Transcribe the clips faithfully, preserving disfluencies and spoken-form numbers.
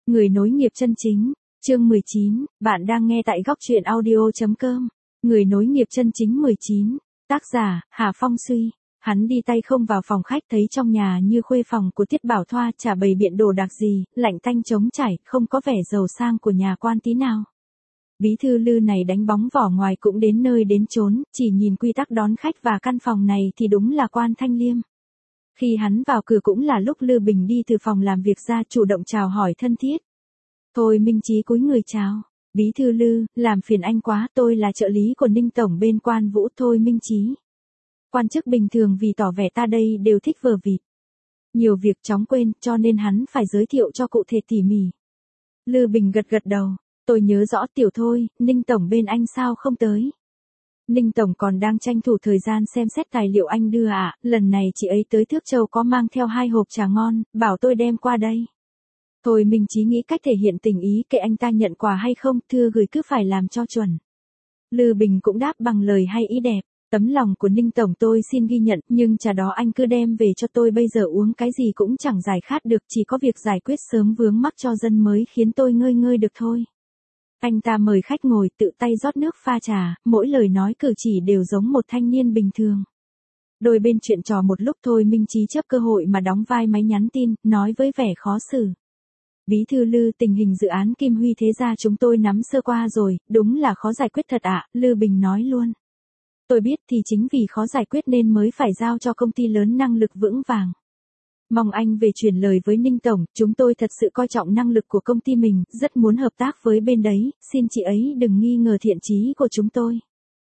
Người nối nghiệp chân chính, chương mười chín, bạn đang nghe tại góc truyện audio chấm com. Người nối nghiệp chân chính mười chín, tác giả, Hà Phong Suy. Hắn đi tay không vào phòng khách thấy trong nhà như khuê phòng của Tiết Bảo Thoa chả bày biện đồ đạc gì, lạnh tanh trống trải, không có vẻ giàu sang của nhà quan tí nào. Bí thư Lư này đánh bóng vỏ ngoài cũng đến nơi đến chốn, chỉ nhìn quy tắc đón khách và căn phòng này thì đúng là quan thanh liêm. Khi hắn vào cửa cũng là lúc Lư Bình đi từ phòng làm việc ra chủ động chào hỏi thân thiết. Thôi Minh Chí cúi người chào. Bí thư Lư, làm phiền anh quá, tôi là trợ lý của Ninh Tổng bên Quan Vũ. Thôi Minh Chí. Quan chức bình thường vì tỏ vẻ ta đây đều thích vờ vịt. Nhiều việc chóng quên cho nên hắn phải giới thiệu cho cụ thể tỉ mỉ. Lư Bình gật gật đầu. Tôi nhớ rõ Tiểu Thôi, Ninh Tổng bên anh sao không tới. Ninh Tổng còn đang tranh thủ thời gian xem xét tài liệu anh đưa ạ, à, lần này chị ấy tới Thước Châu có mang theo hai hộp trà ngon, bảo tôi đem qua đây. Thôi Minh Chí nghĩ cách thể hiện tình ý kệ anh ta nhận quà hay không, thưa gửi cứ phải làm cho chuẩn. Lư Bình cũng đáp bằng lời hay ý đẹp, tấm lòng của Ninh Tổng tôi xin ghi nhận, nhưng trà đó anh cứ đem về cho tôi, bây giờ uống cái gì cũng chẳng giải khát được, chỉ có việc giải quyết sớm vướng mắc cho dân mới khiến tôi ngơi ngơi được thôi. Anh ta mời khách ngồi tự tay rót nước pha trà, mỗi lời nói cử chỉ đều giống một thanh niên bình thường. Đôi bên chuyện trò một lúc thôi Minh Chí chấp cơ hội mà đóng vai máy nhắn tin, nói với vẻ khó xử. Bí thư Lư, tình hình dự án Kim Huy Thế Gia chúng tôi nắm sơ qua rồi, đúng là khó giải quyết thật ạ, Lư Bình nói luôn. Tôi biết thì chính vì khó giải quyết nên mới phải giao cho công ty lớn năng lực vững vàng. Mong anh về truyền lời với Ninh Tổng, chúng tôi thật sự coi trọng năng lực của công ty mình, rất muốn hợp tác với bên đấy, xin chị ấy đừng nghi ngờ thiện chí của chúng tôi.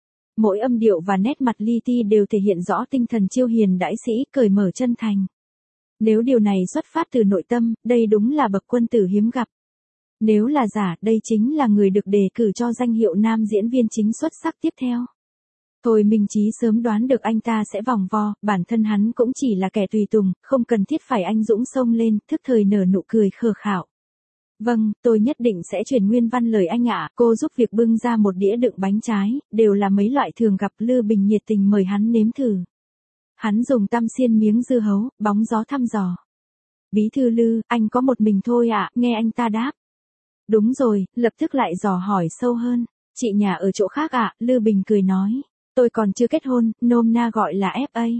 Mỗi âm điệu và nét mặt li ti đều thể hiện rõ tinh thần chiêu hiền đãi sĩ, cởi mở chân thành. Nếu điều này xuất phát từ nội tâm, đây đúng là bậc quân tử hiếm gặp. Nếu là giả, đây chính là người được đề cử cho danh hiệu nam diễn viên chính xuất sắc tiếp theo. Thôi Minh Chí sớm đoán được anh ta sẽ vòng vo, bản thân hắn cũng chỉ là kẻ tùy tùng, không cần thiết phải anh dũng xông lên, thức thời nở nụ cười khờ khạo. Vâng, tôi nhất định sẽ truyền nguyên văn lời anh ạ, cô giúp việc bưng ra một đĩa đựng bánh trái, đều là mấy loại thường gặp. Lư Bình nhiệt tình mời hắn nếm thử. Hắn dùng tăm xiên miếng dưa hấu, bóng gió thăm dò. Bí thư Lư, anh có một mình thôi ạ, nghe anh ta đáp. Đúng rồi, lập tức lại dò hỏi sâu hơn, chị nhà ở chỗ khác ạ, Lư Bình cười nói. Tôi còn chưa kết hôn, nôm na gọi là ép a.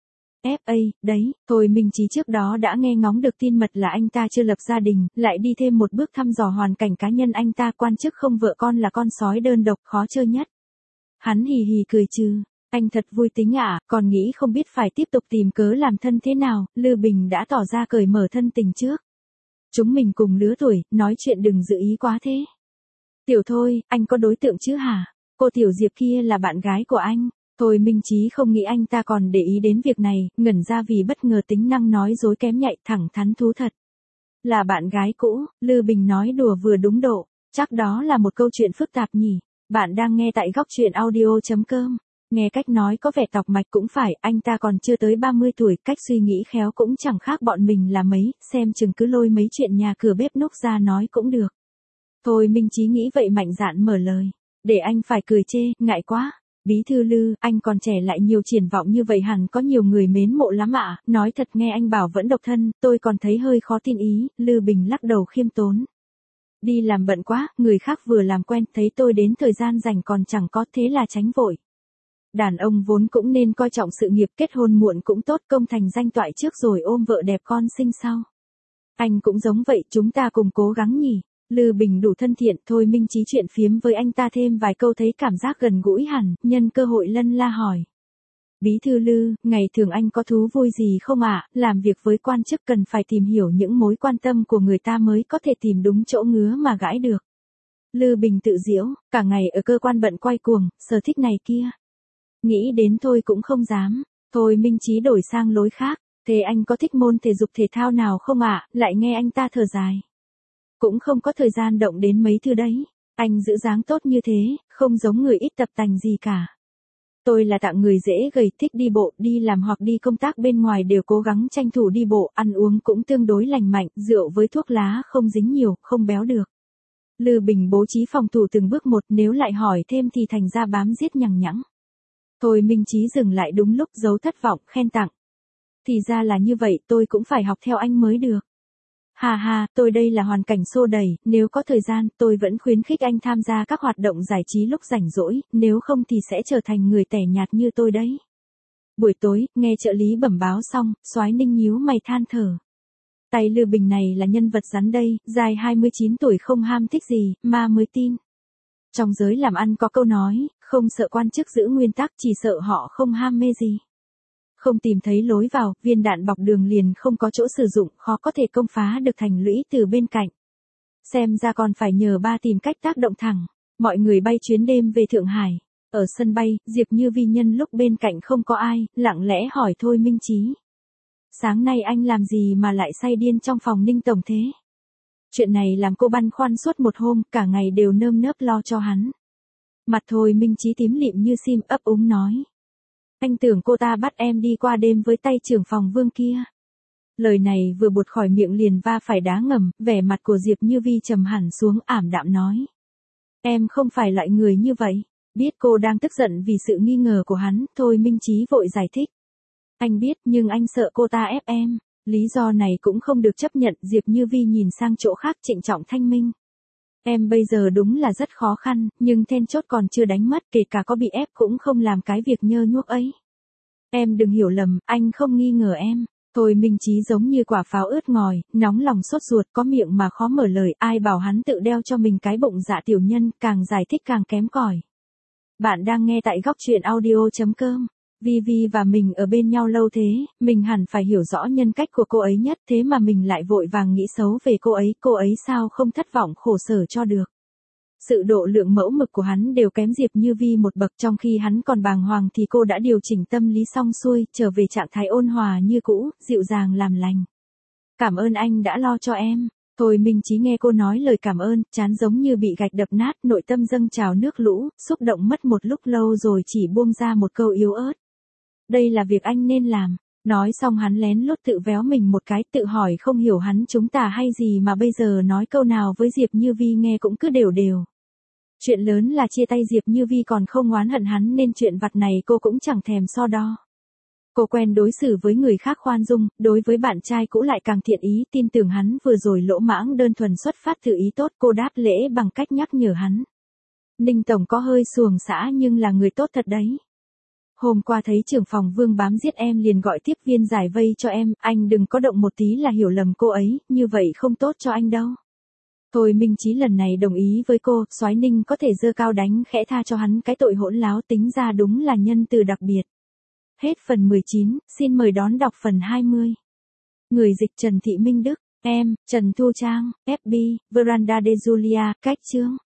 ép a, đấy, Thôi Minh Chí trước đó đã nghe ngóng được tin mật là anh ta chưa lập gia đình, lại đi thêm một bước thăm dò hoàn cảnh cá nhân anh ta, quan chức không vợ con là con sói đơn độc khó chơi nhất. Hắn hì hì cười trừ, anh thật vui tính ạ, à, còn nghĩ không biết phải tiếp tục tìm cớ làm thân thế nào, Lư Bình đã tỏ ra cởi mở thân tình trước. Chúng mình cùng lứa tuổi, nói chuyện đừng dự ý quá thế. Tiểu Thôi, anh có đối tượng chứ hả? Cô Tiểu Diệp kia là bạn gái của anh. Thôi Minh Chí không nghĩ anh ta còn để ý đến việc này, ngẩn ra vì bất ngờ tính năng nói dối kém nhạy, thẳng thắn thú thật. Là bạn gái cũ, Lư Bình nói đùa vừa đúng độ, chắc đó là một câu chuyện phức tạp nhỉ. Bạn đang nghe tại góc truyện audio chấm com. Nghe cách nói có vẻ tọc mạch cũng phải, anh ta còn chưa tới ba mươi tuổi, cách suy nghĩ khéo cũng chẳng khác bọn mình là mấy, xem chừng cứ lôi mấy chuyện nhà cửa bếp núc ra nói cũng được. Thôi Minh Chí nghĩ vậy mạnh dạn mở lời. Để anh phải cười chê, ngại quá. Bí thư Lư, anh còn trẻ lại nhiều triển vọng như vậy hẳn có nhiều người mến mộ lắm ạ, à. Nói thật nghe anh bảo vẫn độc thân, tôi còn thấy hơi khó tin ý, Lư Bình lắc đầu khiêm tốn. Đi làm bận quá, người khác vừa làm quen, thấy tôi đến thời gian rảnh còn chẳng có, thế là tránh vội. Đàn ông vốn cũng nên coi trọng sự nghiệp, kết hôn muộn cũng tốt, công thành danh toại trước rồi ôm vợ đẹp con sinh sau. Anh cũng giống vậy, chúng ta cùng cố gắng nhỉ. Lư Bình đủ thân thiện, Thôi Minh Chí chuyện phiếm với anh ta thêm vài câu thấy cảm giác gần gũi hẳn, nhân cơ hội lân la hỏi. Bí thư Lư, ngày thường anh có thú vui gì không ạ? Làm việc với quan chức cần phải tìm hiểu những mối quan tâm của người ta mới có thể tìm đúng chỗ ngứa mà gãi được. Lư Bình tự giễu, cả ngày ở cơ quan bận quay cuồng, sở thích này kia. Nghĩ đến thôi cũng không dám. Thôi Minh Chí đổi sang lối khác, thế anh có thích môn thể dục thể thao nào không ạ? Lại nghe anh ta thở dài. Cũng không có thời gian động đến mấy thứ đấy. Anh giữ dáng tốt như thế, không giống người ít tập tành gì cả. Tôi là dạng người dễ gầy, thích đi bộ, đi làm hoặc đi công tác bên ngoài đều cố gắng tranh thủ đi bộ, ăn uống cũng tương đối lành mạnh, rượu với thuốc lá không dính nhiều, không béo được. Lư Bình bố trí phòng thủ từng bước một, nếu lại hỏi thêm thì thành ra bám giết nhằng nhẵng. Thôi Minh Chí dừng lại đúng lúc, giấu thất vọng, khen tặng. Thì ra là như vậy, tôi cũng phải học theo anh mới được. Hà hà, tôi đây là hoàn cảnh xô đẩy, nếu có thời gian, tôi vẫn khuyến khích anh tham gia các hoạt động giải trí lúc rảnh rỗi, nếu không thì sẽ trở thành người tẻ nhạt như tôi đấy. Buổi tối, nghe trợ lý bẩm báo xong, Soái Ninh nhíu mày than thở. Tay Lư Bình này là nhân vật rắn đây, dài hai mươi chín tuổi không ham thích gì, mà mới tin. Trong giới làm ăn có câu nói, không sợ quan chức giữ nguyên tắc, chỉ sợ họ không ham mê gì. Không tìm thấy lối vào, viên đạn bọc đường liền không có chỗ sử dụng, khó có thể công phá được thành lũy từ bên cạnh. Xem ra còn phải nhờ ba tìm cách tác động thẳng. Mọi người bay chuyến đêm về Thượng Hải. Ở sân bay, Diệp Như Vi nhân lúc bên cạnh không có ai, lặng lẽ hỏi Thôi Minh Chí. Sáng nay anh làm gì mà lại say điên trong phòng Ninh Tổng thế? Chuyện này làm cô băn khoăn suốt một hôm, cả ngày đều nơm nớp lo cho hắn. Mặt Thôi Minh Chí tím lịm như sim, ấp úng nói. Anh tưởng cô ta bắt em đi qua đêm với tay trưởng phòng Vương kia. Lời này vừa buột khỏi miệng liền va phải đá ngầm, vẻ mặt của Diệp Như Vi trầm hẳn xuống, ảm đạm nói. Em không phải loại người như vậy. Biết cô đang tức giận vì sự nghi ngờ của hắn, Thôi Minh Chí vội giải thích. Anh biết, nhưng anh sợ cô ta ép em. Lý do này cũng không được chấp nhận, Diệp Như Vi nhìn sang chỗ khác trịnh trọng thanh minh. Em bây giờ đúng là rất khó khăn, nhưng then chốt còn chưa đánh mất, kể cả có bị ép cũng không làm cái việc nhơ nhuốc ấy. Em đừng hiểu lầm, anh không nghi ngờ em. Thôi Minh Chí giống như quả pháo ướt ngòi, nóng lòng sốt ruột, có miệng mà khó mở lời, ai bảo hắn tự đeo cho mình cái bụng dạ tiểu nhân, càng giải thích càng kém cỏi. Bạn đang nghe tại góc truyện audio chấm com. Vi Vi và mình ở bên nhau lâu thế, mình hẳn phải hiểu rõ nhân cách của cô ấy nhất, thế mà mình lại vội vàng nghĩ xấu về cô ấy, cô ấy sao không thất vọng khổ sở cho được. Sự độ lượng mẫu mực của hắn đều kém Diệp Như Vi một bậc, trong khi hắn còn bàng hoàng thì cô đã điều chỉnh tâm lý xong xuôi, trở về trạng thái ôn hòa như cũ, dịu dàng làm lành. Cảm ơn anh đã lo cho em. Thôi Minh Chí nghe cô nói lời cảm ơn, trán giống như bị gạch đập nát, nội tâm dâng trào nước lũ, xúc động mất một lúc lâu rồi chỉ buông ra một câu yếu ớt. Đây là việc anh nên làm. Nói xong hắn lén lút tự véo mình một cái, tự hỏi không hiểu hắn chúng ta hay gì mà bây giờ nói câu nào với Diệp Như Vi nghe cũng cứ đều đều. Chuyện lớn là chia tay Diệp Như Vi còn không oán hận hắn nên chuyện vặt này cô cũng chẳng thèm so đo. Cô quen đối xử với người khác khoan dung, đối với bạn trai cũ lại càng thiện ý, tin tưởng hắn vừa rồi lỗ mãng đơn thuần xuất phát từ ý tốt, cô đáp lễ bằng cách nhắc nhở hắn. Ninh Tổng có hơi xuồng xã nhưng là người tốt thật đấy. Hôm qua thấy trưởng phòng Vương bám giết em liền gọi tiếp viên giải vây cho em, anh đừng có động một tí là hiểu lầm cô ấy, như vậy không tốt cho anh đâu. Thôi Minh Chí lần này đồng ý với cô, Soái Ninh có thể giơ cao đánh khẽ tha cho hắn cái tội hỗn láo, tính ra đúng là nhân từ đặc biệt. Hết phần mười chín, xin mời đón đọc phần hai mươi. Người dịch Trần Thị Minh Đức, em, Trần Thu Trang, ép bê, Veranda de Julia, cách chương.